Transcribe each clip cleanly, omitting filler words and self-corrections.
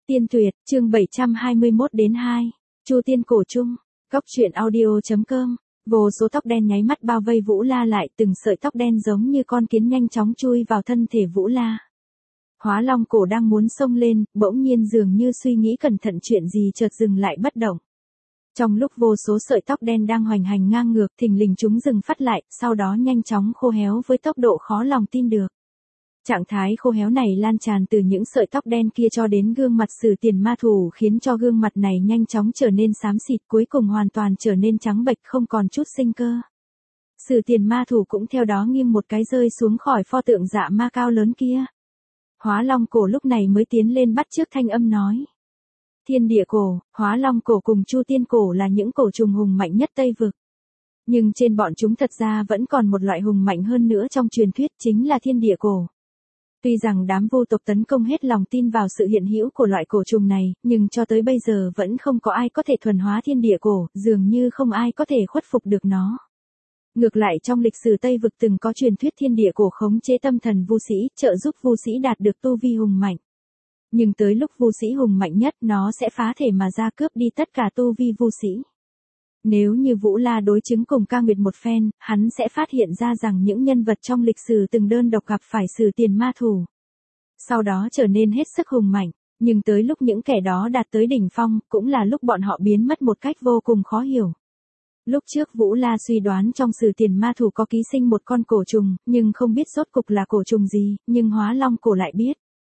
Tiên Tuyệt, chương 721-2, Chu Tiên Cổ Trung, Cốc truyện audio.com. Vô số tóc đen nháy mắt bao vây Vũ La lại, từng sợi tóc đen giống như con kiến nhanh chóng chui vào thân thể Vũ La. Hóa Long Cổ đang muốn xông lên, bỗng nhiên dường như suy nghĩ cẩn thận chuyện gì chợt dừng lại bất động. Trong lúc vô số sợi tóc đen đang hoành hành ngang ngược, thình lình chúng dừng phát lại, sau đó nhanh chóng khô héo với tốc độ khó lòng tin được. Trạng thái khô héo này lan tràn từ những sợi tóc đen kia cho đến gương mặt Sử Tiền Ma Thủ, khiến cho gương mặt này nhanh chóng trở nên xám xịt, cuối cùng hoàn toàn trở nên trắng bệch, không còn chút sinh cơ. Sử Tiền Ma Thủ cũng theo đó nghiêng một cái rơi xuống khỏi pho tượng dạ ma cao lớn kia. Hóa Long Cổ lúc này mới tiến lên bắt chước thanh âm nói. Thiên Địa Cổ, Hóa Long Cổ cùng Chu Tiên Cổ là những cổ trùng hùng mạnh nhất Tây Vực. Nhưng trên bọn chúng thật ra vẫn còn một loại hùng mạnh hơn nữa trong truyền thuyết, chính là Thiên Địa Cổ. Tuy rằng đám vô tộc tấn công hết lòng tin vào sự hiện hữu của loại cổ trùng này, nhưng cho tới bây giờ vẫn không có ai có thể thuần hóa Thiên Địa Cổ, dường như không ai có thể khuất phục được nó. Ngược lại trong lịch sử Tây Vực từng có truyền thuyết Thiên Địa Cổ khống chế tâm thần vu sĩ, trợ giúp vu sĩ đạt được tu vi hùng mạnh. Nhưng tới lúc vu sĩ hùng mạnh nhất, nó sẽ phá thể mà ra cướp đi tất cả tu vi vu sĩ. Nếu như Vũ La đối chứng cùng Ca Nguyệt một phen, hắn sẽ phát hiện ra rằng những nhân vật trong lịch sử từng đơn độc gặp phải Sử Tiền Ma Thủ, sau đó trở nên hết sức hùng mạnh, nhưng tới lúc những kẻ đó đạt tới đỉnh phong, cũng là lúc bọn họ biến mất một cách vô cùng khó hiểu. Lúc trước Vũ La suy đoán trong Sử Tiền Ma Thủ có ký sinh một con cổ trùng, nhưng không biết rốt cục là cổ trùng gì, nhưng Hóa Long Cổ lại biết.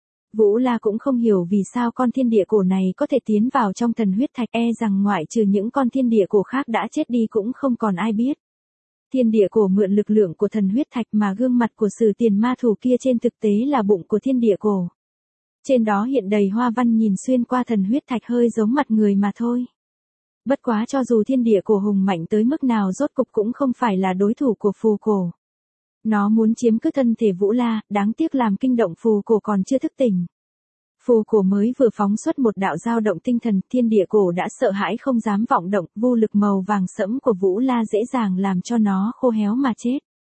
Vũ La cũng không hiểu vì sao con Thiên Địa Cổ này có thể tiến vào trong thần huyết thạch, rằng ngoại trừ những con Thiên Địa Cổ khác đã chết đi cũng không còn ai biết. Thiên Địa Cổ mượn lực lượng của thần huyết thạch, mà gương mặt của Sử Tiền Ma Thủ kia trên thực tế là bụng của Thiên Địa Cổ. Trên đó hiện đầy hoa văn, nhìn xuyên qua thần huyết thạch hơi giống mặt người mà thôi. Bất quá cho dù Thiên Địa Cổ hùng mạnh tới mức nào, rốt cục cũng không phải là đối thủ của Phù Cổ. Nó muốn chiếm cứ thân thể Vũ La, đáng tiếc làm kinh động Phù Cổ còn chưa thức tỉnh. Phù Cổ mới vừa phóng xuất một đạo dao động tinh thần, Thiên Địa Cổ đã sợ hãi không dám vọng động, vô lực màu vàng sẫm của Vũ La dễ dàng làm cho nó khô héo mà chết.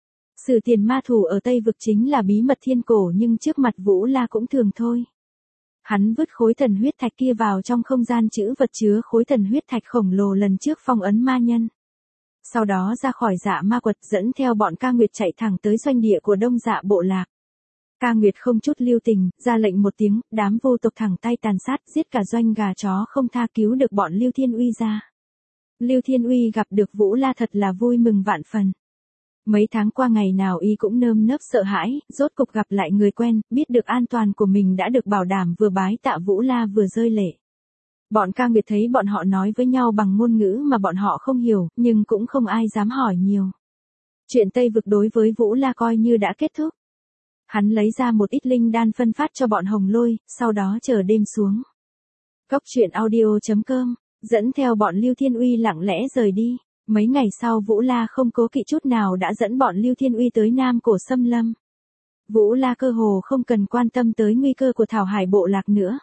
Sử Tiền Ma Thủ ở Tây Vực chính là bí mật thiên cổ, nhưng trước mặt Vũ La cũng thường thôi. Hắn vứt khối thần huyết thạch kia vào trong không gian trữ vật chứa khối thần huyết thạch khổng lồ lần trước phong ấn ma nhân. Sau đó ra khỏi Dạ Ma Quật, dẫn theo bọn Ca Nguyệt chạy thẳng tới doanh địa của Đông Dạ Bộ Lạc. Ca Nguyệt không chút lưu tình, ra lệnh một tiếng, đám vô tộc thẳng tay tàn sát, giết cả doanh gà chó không tha, cứu được bọn Lưu Thiên Uy ra. Lưu Thiên Uy gặp được Vũ La thật là vui mừng vạn phần. Mấy tháng qua ngày nào y cũng nơm nớp sợ hãi, rốt cục gặp lại người quen, biết được an toàn của mình đã được bảo đảm, vừa bái tạ Vũ La vừa rơi lệ. Bọn Ca Nguyệt thấy bọn họ nói với nhau bằng ngôn ngữ mà bọn họ không hiểu, nhưng cũng không ai dám hỏi nhiều. Chuyện Tây Vực đối với Vũ La coi như đã kết thúc. Hắn lấy ra một ít linh đan phân phát cho bọn Hồng Lôi, sau đó chờ đêm xuống. Cốc truyện audio.com, dẫn theo bọn Lưu Thiên Uy lặng lẽ rời đi. Mấy ngày sau Vũ La không cố kỵ chút nào đã dẫn bọn Lưu Thiên Uy tới Nam Cổ Xâm Lâm. Vũ La cơ hồ không cần quan tâm tới nguy cơ của Thảo Hải Bộ Lạc nữa.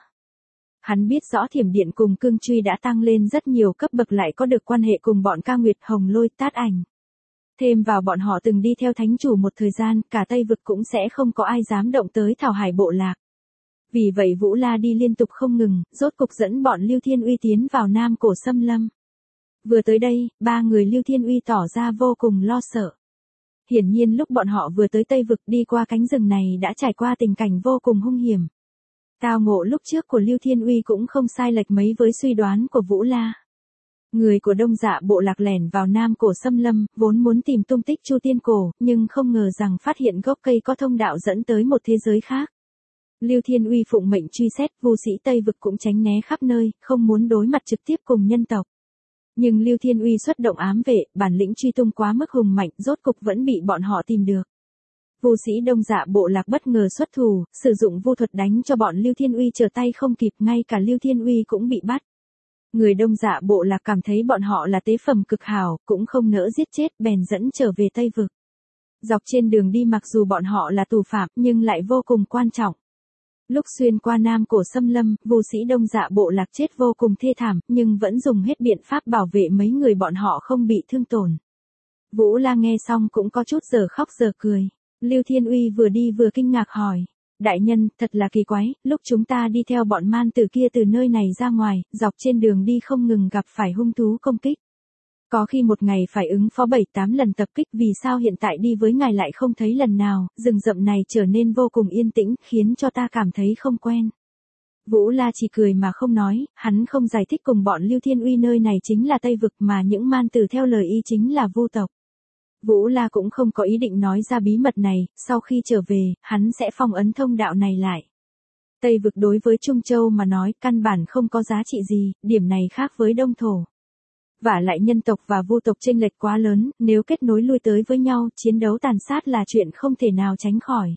Hắn biết rõ Thiểm Điện cùng Cương Truy đã tăng lên rất nhiều cấp bậc, lại có được quan hệ cùng bọn Ca Nguyệt, Hồng Lôi, Tát Ảnh. Thêm vào bọn họ từng đi theo thánh chủ một thời gian, cả Tây Vực cũng sẽ không có ai dám động tới Thảo Hải Bộ Lạc. Vì vậy Vũ La đi liên tục không ngừng, rốt cục dẫn bọn Lưu Thiên Uy tiến vào Nam Cổ Xâm Lâm. Vừa tới đây, ba người Lưu Thiên Uy tỏ ra vô cùng lo sợ. Hiển nhiên lúc bọn họ vừa tới Tây Vực, đi qua cánh rừng này đã trải qua tình cảnh vô cùng hung hiểm. Tao ngộ lúc trước của Lưu Thiên Uy cũng không sai lệch mấy với suy đoán của Vũ La. Người của Đông Dạ Bộ Lạc lẻn vào Nam Cổ Xâm Lâm, vốn muốn tìm tung tích Chu Tiên Cổ, nhưng không ngờ rằng phát hiện gốc cây có thông đạo dẫn tới một thế giới khác. Lưu Thiên Uy phụng mệnh truy xét, vu sĩ Tây Vực cũng tránh né khắp nơi, không muốn đối mặt trực tiếp cùng nhân tộc. Nhưng Lưu Thiên Uy xuất động ám vệ, bản lĩnh truy tung quá mức hùng mạnh, rốt cục vẫn bị bọn họ tìm được. Vu sĩ Đông Dạ Bộ Lạc bất ngờ xuất thủ, sử dụng vu thuật đánh cho bọn Lưu Thiên Uy trở tay không kịp, ngay cả Lưu Thiên Uy cũng bị bắt. Người Đông Dạ Bộ Lạc cảm thấy bọn họ là tế phẩm cực hảo, cũng không nỡ giết chết, bèn dẫn trở về Tây Vực. Dọc trên đường đi mặc dù bọn họ là tù phạm, nhưng lại vô cùng quan trọng. Lúc xuyên qua Nam Cổ Xâm Lâm, vu sĩ Đông Dạ Bộ Lạc chết vô cùng thê thảm, nhưng vẫn dùng hết biện pháp bảo vệ mấy người bọn họ không bị thương tổn. Vũ La nghe xong cũng có chút giờ khóc giờ cười. Lưu Thiên Uy vừa đi vừa kinh ngạc hỏi. Đại nhân, thật là kỳ quái, lúc chúng ta đi theo bọn man tử kia từ nơi này ra ngoài, dọc trên đường đi không ngừng gặp phải hung thú công kích. Có khi một ngày phải ứng phó 7-8 lần tập kích, vì sao hiện tại đi với ngài lại không thấy lần nào, rừng rậm này trở nên vô cùng yên tĩnh, khiến cho ta cảm thấy không quen. Vũ La chỉ cười mà không nói, hắn không giải thích cùng bọn Lưu Thiên Uy nơi này chính là Tây Vực mà những man tử theo lời y chính là Vu tộc. Vũ La cũng không có ý định nói ra bí mật này, sau khi trở về, hắn sẽ phong ấn thông đạo này lại. Tây Vực đối với Trung Châu mà nói căn bản không có giá trị gì, điểm này khác với Đông Thổ. Vả lại nhân tộc và Vu tộc chênh lệch quá lớn, nếu kết nối lui tới với nhau, chiến đấu tàn sát là chuyện không thể nào tránh khỏi.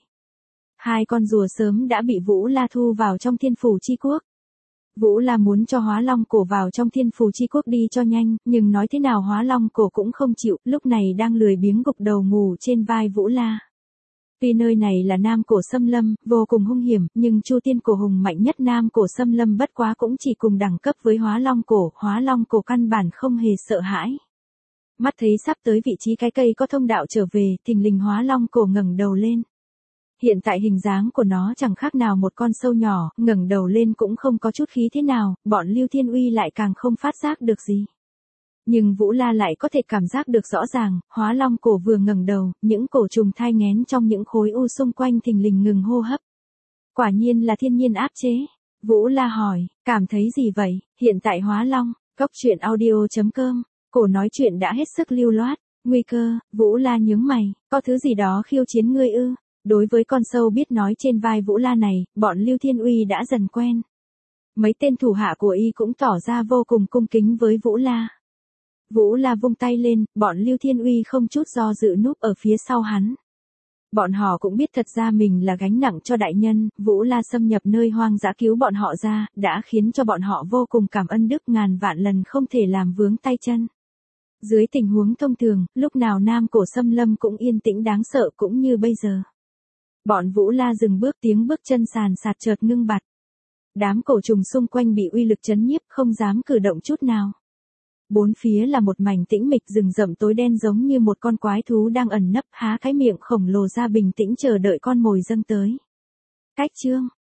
Hai con rùa sớm đã bị Vũ La thu vào trong Thiên Phủ Chi Quốc. Vũ La muốn cho Hóa Long Cổ vào trong Thiên Phủ Chi Quốc đi cho nhanh, nhưng nói thế nào Hóa Long Cổ cũng không chịu, lúc này đang lười biếng gục đầu ngủ trên vai Vũ La. Tuy nơi này là Nam Cổ Xâm Lâm, vô cùng hung hiểm, nhưng Chu Tiên Cổ Hùng mạnh nhất Nam Cổ Xâm Lâm bất quá cũng chỉ cùng đẳng cấp với Hóa Long Cổ căn bản không hề sợ hãi. Mắt thấy sắp tới vị trí cái cây có thông đạo trở về, thình lình Hóa Long Cổ ngẩng đầu lên. Hiện tại hình dáng của nó chẳng khác nào một con sâu nhỏ, ngẩng đầu lên cũng không có chút khí thế nào, bọn Lưu Thiên Uy lại càng không phát giác được gì. Nhưng Vũ La lại có thể cảm giác được rõ ràng, Hóa Long Cổ vừa ngẩng đầu, những cổ trùng thai nghén trong những khối u xung quanh thình lình ngừng hô hấp. Quả nhiên là thiên nhiên áp chế. Vũ La hỏi, cảm thấy gì vậy? Hiện tại Hóa Long, Cốc Truyện Audio.com, cổ nói chuyện đã hết sức lưu loát. Nguy cơ, Vũ La nhướng mày, có thứ gì đó khiêu chiến ngươi ư? Đối với con sâu biết nói trên vai Vũ La này, bọn Lưu Thiên Uy đã dần quen. Mấy tên thủ hạ của y cũng tỏ ra vô cùng cung kính với Vũ La. Vũ La vung tay lên, bọn Lưu Thiên Uy không chút do dự núp ở phía sau hắn. Bọn họ cũng biết thật ra mình là gánh nặng cho đại nhân, Vũ La xâm nhập nơi hoang dã cứu bọn họ ra, đã khiến cho bọn họ vô cùng cảm ơn đức ngàn vạn lần không thể làm vướng tay chân. Dưới tình huống thông thường, lúc nào Nam Cổ Xâm Lâm cũng yên tĩnh đáng sợ cũng như bây giờ. Bọn Vũ La dừng bước, tiếng bước chân sàn sạt chợt ngưng bặt. Đám cổ trùng xung quanh bị uy lực chấn nhiếp không dám cử động chút nào. Bốn phía là một mảnh tĩnh mịch, rừng rậm tối đen giống như một con quái thú đang ẩn nấp há cái miệng khổng lồ ra bình tĩnh chờ đợi con mồi dâng tới. Cách chương